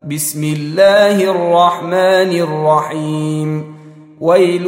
بسم الله الرحمن الرحيم. ويل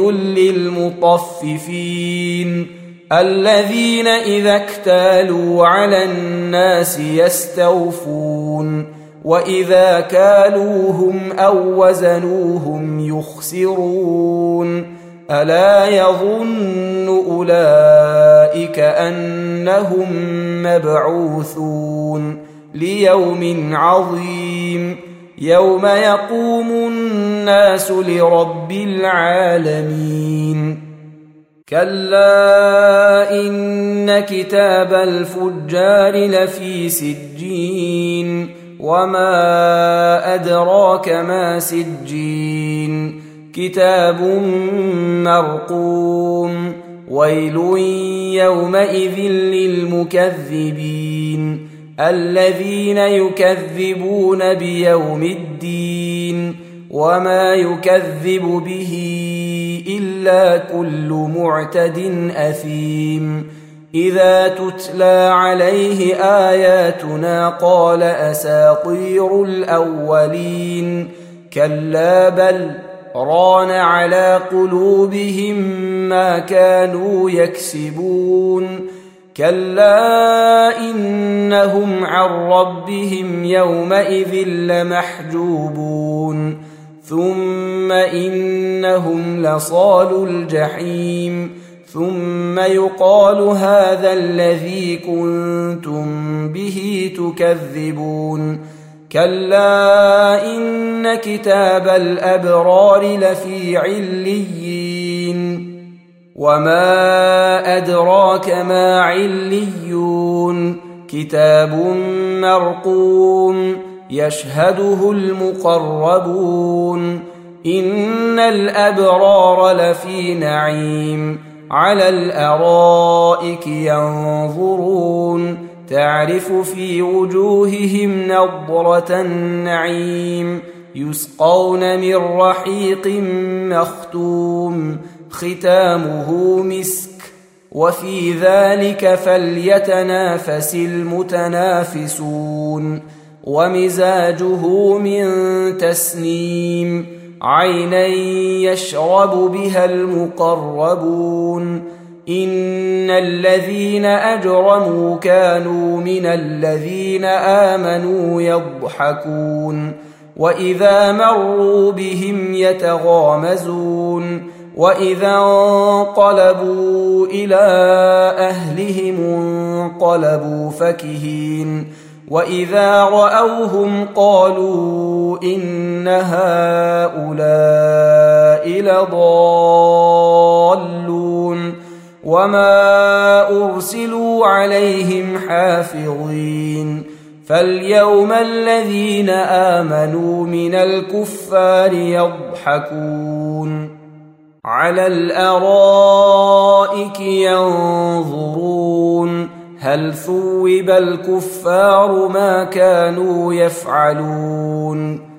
للمطففين الذين إذا اكتالوا على الناس يستوفون وإذا كالوهم أو وزنوهم يخسرون ألا يظن أولئك أنهم مبعوثون ليوم عظيم يوم يقوم الناس لرب العالمين. كلا إن كتاب الفجار لفي سجين وما أدراك ما سجين كتاب مرقوم ويل يومئذ للمكذبين الذين يكذبون بيوم الدين وما يكذب به إلا كل معتد أثيم إذا تتلى عليه آياتنا قال أساطير الأولين كلا بل ران على قلوبهم ما كانوا يكسبون كلا إنهم عن ربهم يومئذ لمحجوبون ثم إنهم لصالو الجحيم ثم يقال هذا الذي كنتم به تكذبون كلا إن كتاب الأبرار لفي عليين وما أدراك ما عليون كتاب مرقوم يشهده المقربون إن الأبرار لفي نعيم على الأرائك ينظرون تعرف في وجوههم نضرة النعيم يسقون من رحيق مختوم ختامه مسك وفي ذلك فليتنافس المتنافسون ومزاجه من تسنيم عينا يشرب بها المقربون إن الذين أجرموا كانوا من الذين آمنوا يضحكون وإذا مروا بهم يتغامزون وإذا انقلبوا إلى أهلهم انقلبوا فكهين وإذا رأوهم قالوا إن هؤلاء لضالون وما أرسلوا عليهم حافظين فاليوم الذين آمنوا من الكفار يضحكون على الأرائك ينظرون هل ثوب الكفار ما كانوا يفعلون